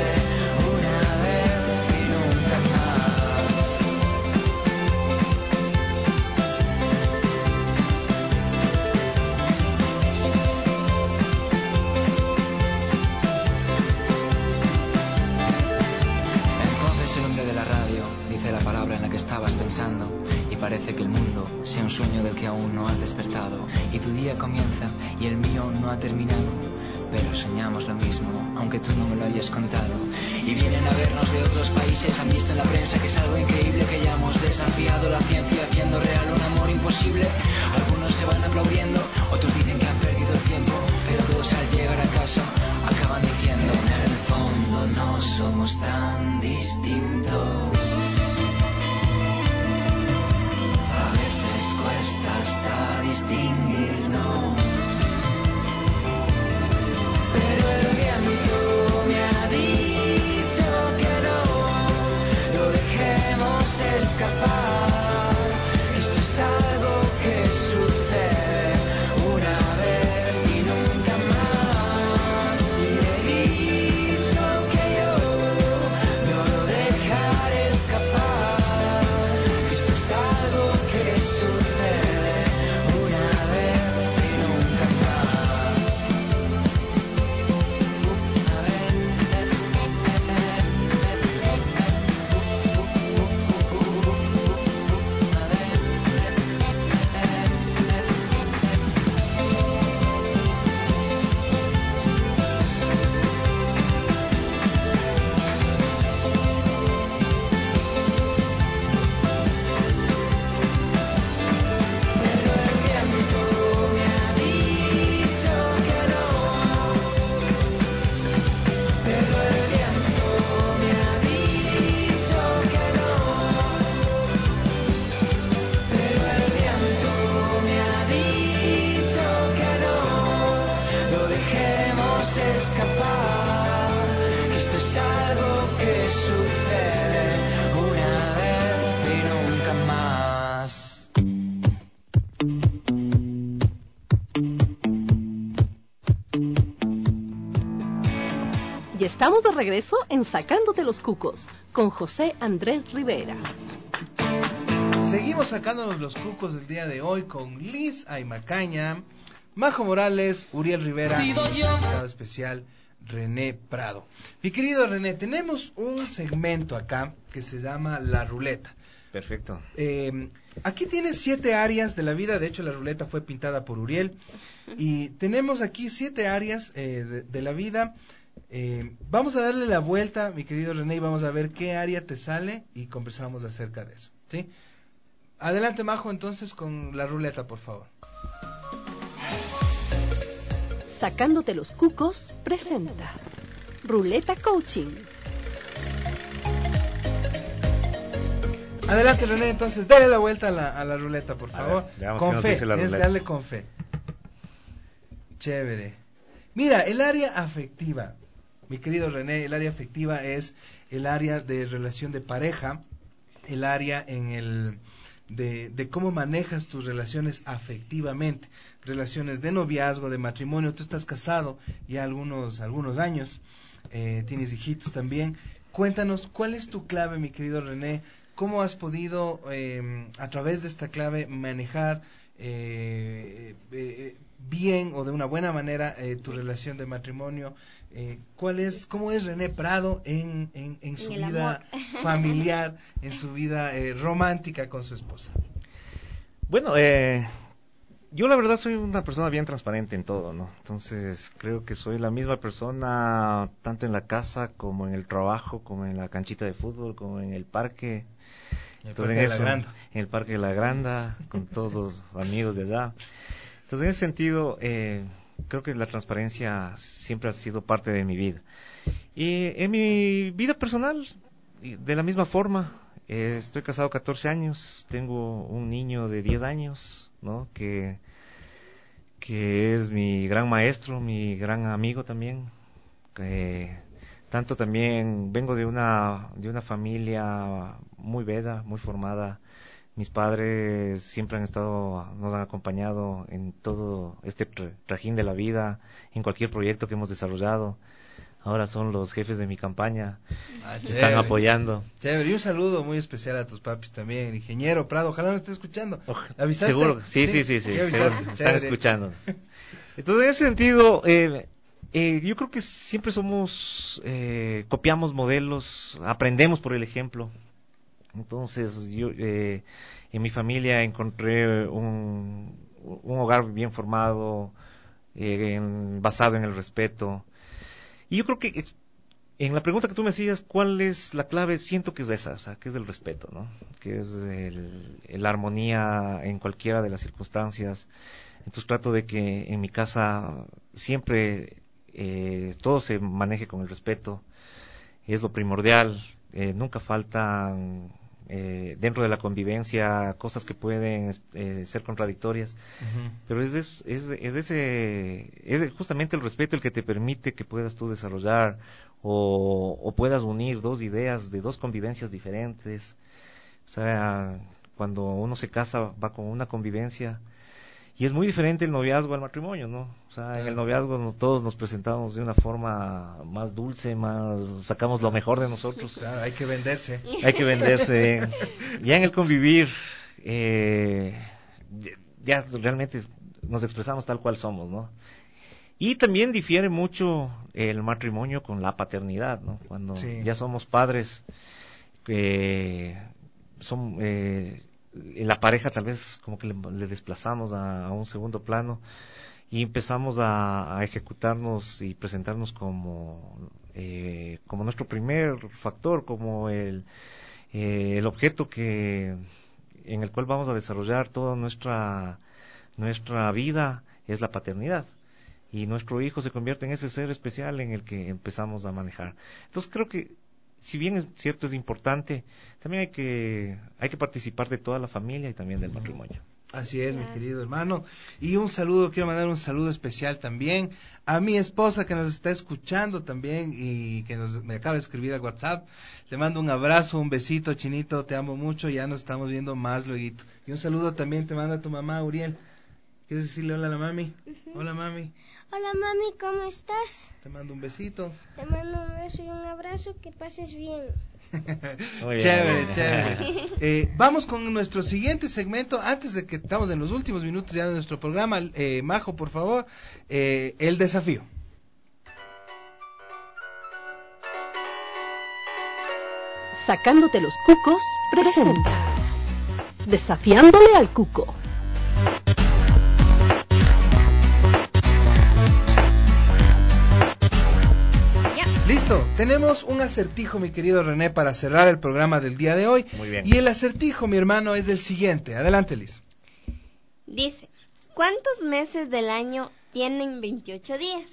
vas pensando y parece que el mundo sea un sueño del que aún no has despertado. Y tu día comienza y el mío no ha terminado, pero soñamos lo mismo, aunque tú no me lo hayas contado. Y vienen a vernos de otros países, han visto en la prensa que es algo increíble, que hayamos desafiado la ciencia haciendo real un amor imposible. Algunos se van aplaudiendo, otros dicen que han perdido el tiempo, pero todos al llegar a casa acaban diciendo: en el fondo no somos tan distintos. A veces cuesta hasta distinguirnos, pero el viento me ha dicho que no lo dejemos escapar, que esto es algo que sucede una vez y nunca más. Y le he dicho que yo no lo dejaré escapar, que esto es algo que sucede una vez y nunca más. Escapar, que esto es algo que sucede una vez y nunca más. Y estamos de regreso en Sacándote los Cucos con José Andrés Rivera. Seguimos sacándonos los cucos del día de hoy con Liz Aymacaña, Majo Morales, Uriel Rivera y invitado especial René Prado. Mi querido René, tenemos un segmento acá que se llama La Ruleta. Perfecto. Aquí tienes 7 áreas de la vida, de hecho la ruleta fue pintada por Uriel, y tenemos aquí 7 áreas de la vida. Vamos a darle la vuelta, mi querido René, y vamos a ver qué área te sale y conversamos acerca de eso, ¿sí? Adelante, Majo, entonces con la ruleta, por favor. Sacándote los Cucos presenta Ruleta Coaching. Adelante, René, entonces dale la vuelta a la ruleta, por favor. Ver, con fe, tienes que darle con fe. Chévere. Mira, el área afectiva, mi querido René, el área afectiva es el área de relación de pareja, el área de cómo manejas tus relaciones afectivamente, relaciones de noviazgo, de matrimonio. Tú estás casado ya algunos años, tienes hijitos también. Cuéntanos, ¿cuál es tu clave, mi querido René? ¿Cómo has podido, a través de esta clave, manejar bien o de una buena manera tu relación de matrimonio? ¿Cómo es René Prado en su vida familiar, en su vida romántica con su esposa? Bueno, yo la verdad soy una persona bien transparente en todo, ¿no? Entonces creo que soy la misma persona tanto en la casa como en el trabajo, como en la canchita de fútbol, como en el parque. Entonces, en el Parque de la Granda, con todos los amigos de allá. Entonces, en ese sentido, creo que la transparencia siempre ha sido parte de mi vida. Y en mi vida personal, de la misma forma, estoy casado 14 años, tengo un niño de 10 años, ¿no? Que es mi gran maestro, mi gran amigo también. Tanto también vengo de una familia muy bella, muy formada. Mis padres siempre nos han acompañado en todo este trajín de la vida, en cualquier proyecto que hemos desarrollado. Ahora son los jefes de mi campaña, me están apoyando. Chévere, y un saludo muy especial a tus papis también, el ingeniero Prado, ojalá no esté escuchando. ¿Avisaste? Seguro, sí, seguro, están escuchando. Entonces, en ese sentido, yo creo que siempre copiamos modelos, aprendemos por el ejemplo. Entonces yo en mi familia encontré un hogar bien formado, basado en el respeto. Y yo creo que en la pregunta que tú me hacías, ¿cuál es la clave? Siento que es esa, o sea, que es el respeto, ¿no? Que es la armonía en cualquiera de las circunstancias. Entonces trato de que en mi casa siempre todo se maneje con el respeto. Es lo primordial. Nunca faltan dentro de la convivencia cosas que pueden ser contradictorias, pero es justamente el respeto el que te permite que puedas tú desarrollar o puedas unir dos ideas de dos convivencias diferentes. O sea, cuando uno se casa va con una convivencia y es muy diferente el noviazgo al matrimonio, ¿no? O sea, en el noviazgo todos nos presentamos de una forma más dulce, sacamos lo mejor de nosotros. Claro, hay que venderse. Hay que venderse. Ya en el convivir, ya realmente nos expresamos tal cual somos, ¿no? Y también difiere mucho el matrimonio con la paternidad, ¿no? Cuando ya somos padres, en la pareja tal vez como que le desplazamos a un segundo plano y empezamos a ejecutarnos y presentarnos como nuestro primer factor, como el objeto en el cual vamos a desarrollar toda nuestra vida es la paternidad, y nuestro hijo se convierte en ese ser especial en el que empezamos a manejar. Entonces creo que si bien es cierto, es importante, también hay que participar de toda la familia y también del matrimonio. Así es, mi querido hermano. Y quiero mandar un saludo especial también a mi esposa que nos está escuchando también y que me acaba de escribir al WhatsApp. Le mando un abrazo, un besito, Chinito, te amo mucho, ya nos estamos viendo más luego. Y un saludo también te manda tu mamá, Uriel. ¿Quieres decirle hola a la mami? Hola, mami. Hola, mami, ¿cómo estás? Te mando un besito. Te mando un beso y un abrazo, que pases bien. Chévere. Vamos con nuestro siguiente segmento. Antes de que estamos en los últimos minutos ya de nuestro programa, Majo, por favor, el desafío. Sacándote los cucos, presenta Desafiándole al cuco. Listo, tenemos un acertijo, mi querido René, para cerrar el programa del día de hoy. Muy bien. Y el acertijo, mi hermano, es el siguiente. Adelante, Liz. Dice, ¿cuántos meses del año tienen 28 días?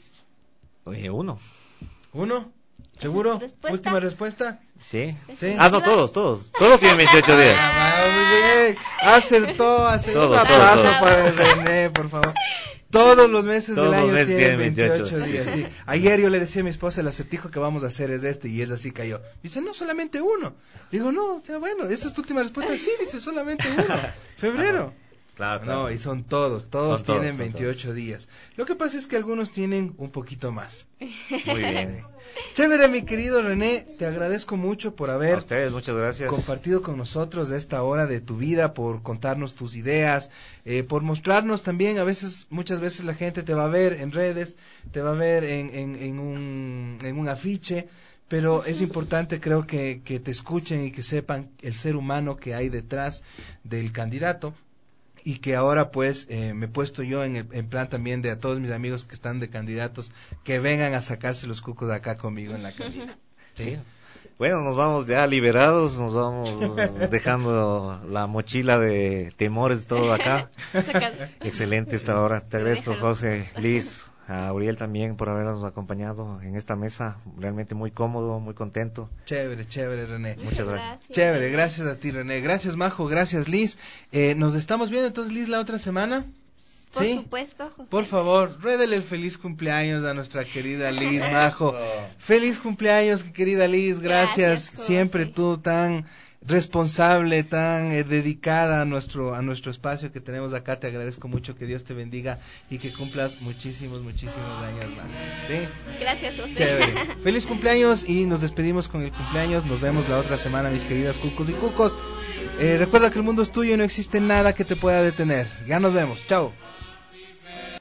Uno. ¿Uno? ¿Seguro? ¿Última respuesta? Sí. ¿Sí? No, todos tienen 28 días. Muy bien. Acertó. Un aplauso para el René, por favor. Todos los meses del año tienen 28 días. Sí. Ayer yo le decía a mi esposa, el acertijo que vamos a hacer es este, y es así cayó. Dice, no, solamente uno. Digo, no, bueno, esa es tu última respuesta. Sí, dice, solamente uno. Febrero. Claro. No, y son todos tienen 28 días. Lo que pasa es que algunos tienen un poquito más. Muy bien. Chévere, mi querido René, te agradezco mucho por haber a ustedes, muchas gracias, compartido con nosotros esta hora de tu vida, por contarnos tus ideas, por mostrarnos también, muchas veces la gente te va a ver en redes, te va a ver en un afiche, pero es importante, creo, que te escuchen y que sepan el ser humano que hay detrás del candidato. Y que ahora pues me he puesto yo en plan también de a todos mis amigos que están de candidatos que vengan a sacarse los cucos de acá conmigo en la cabina. ¿Sí? Bueno, nos vamos ya liberados, nos vamos dejando la mochila de temores todo acá. Excelente esta hora. Te agradezco, José, Liz, a Uriel también por habernos acompañado en esta mesa, realmente muy cómodo, muy contento. Chévere, René. Muchas gracias. Chévere, gracias a ti, René. Gracias, Majo, gracias, Liz. Nos estamos viendo entonces, Liz, la otra semana. Por supuesto, José. Por favor, ruédele el feliz cumpleaños a nuestra querida Liz, Majo. Feliz cumpleaños, querida Liz, gracias siempre tú tan responsable, tan dedicada a nuestro espacio que tenemos acá. Te agradezco mucho, que Dios te bendiga y que cumplas muchísimos años más. ¿Sí? Gracias, José. Chévere. Feliz cumpleaños y nos despedimos con el cumpleaños. Nos vemos la otra semana, mis queridas cucos y cucos. Recuerda que el mundo es tuyo y no existe nada que te pueda detener. Ya nos vemos. Chao.